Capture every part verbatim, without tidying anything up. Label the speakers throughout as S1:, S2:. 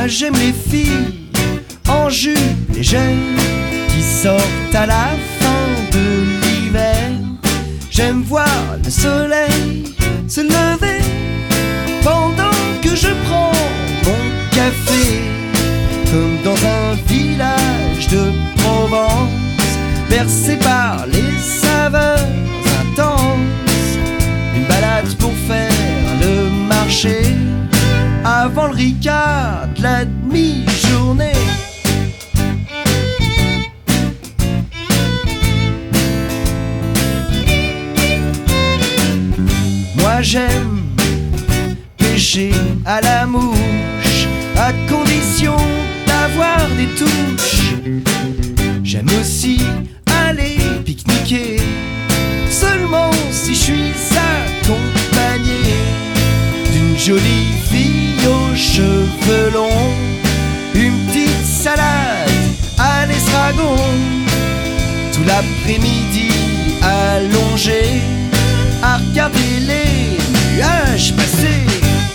S1: Moi j'aime les filles en jupe légère qui sortent à la fin de l'hiver. J'aime voir le soleil se lever pendant que je prends mon café, comme dans un village de Provence, bercé par les saveurs intenses. Une balade pour faire le marché avant le ricard de la demi-journée. Moi j'aime pêcher à la mouche, à condition d'avoir des touches. J'aime aussi aller pique-niquer, seulement si je suis accompagné d'une jolie fille aux cheveux longs, une petite salade à l'estragon, tout l'après-midi allongé à regarder les nuages passer.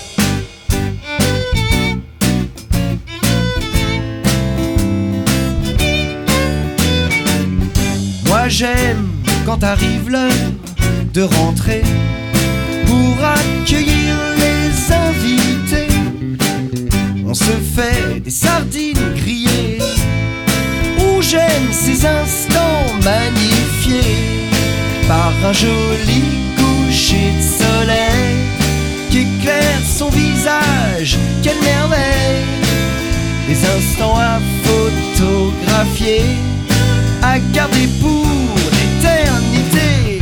S1: Moi j'aime quand arrive l'heure de rentrer pour accueillir les invités. On se fait des sardines grillées, ou j'aime ces instants magnifiés par un joli coucher de soleil qui éclaire son visage. Quelle merveille! Des instants à photographier, à garder pour l'éternité.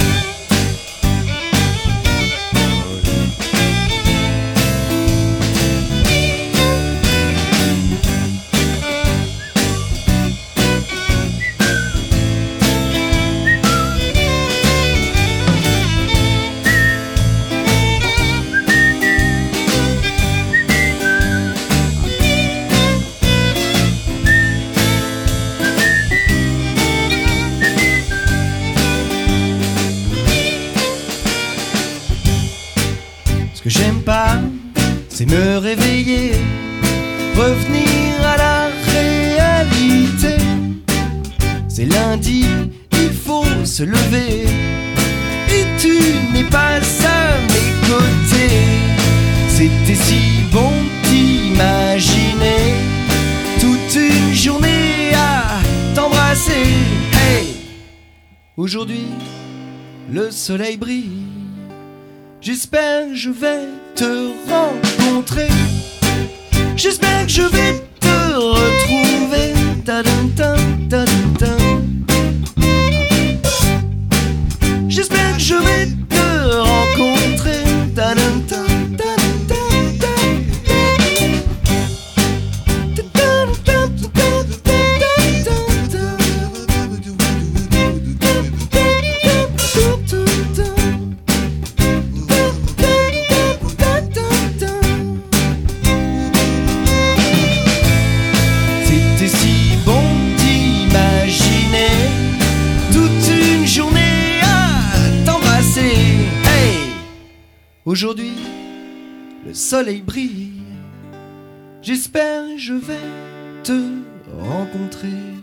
S1: Ce que j'aime pas, c'est me réveiller, revenir à la réalité. C'est lundi, il faut se lever, et tu n'es pas à mes côtés. C'était si bon d'imaginer toute une journée à t'embrasser. Hey! Aujourd'hui, le soleil brille. J'espère que je vais te rencontrer. J'espère que je vais te retrouver. Ta-dum-tam, ta-dum-tam. J'espère que je vais te rencontrer. Ta-dum-tam, aujourd'hui, le soleil brille. J'espère que je vais te rencontrer.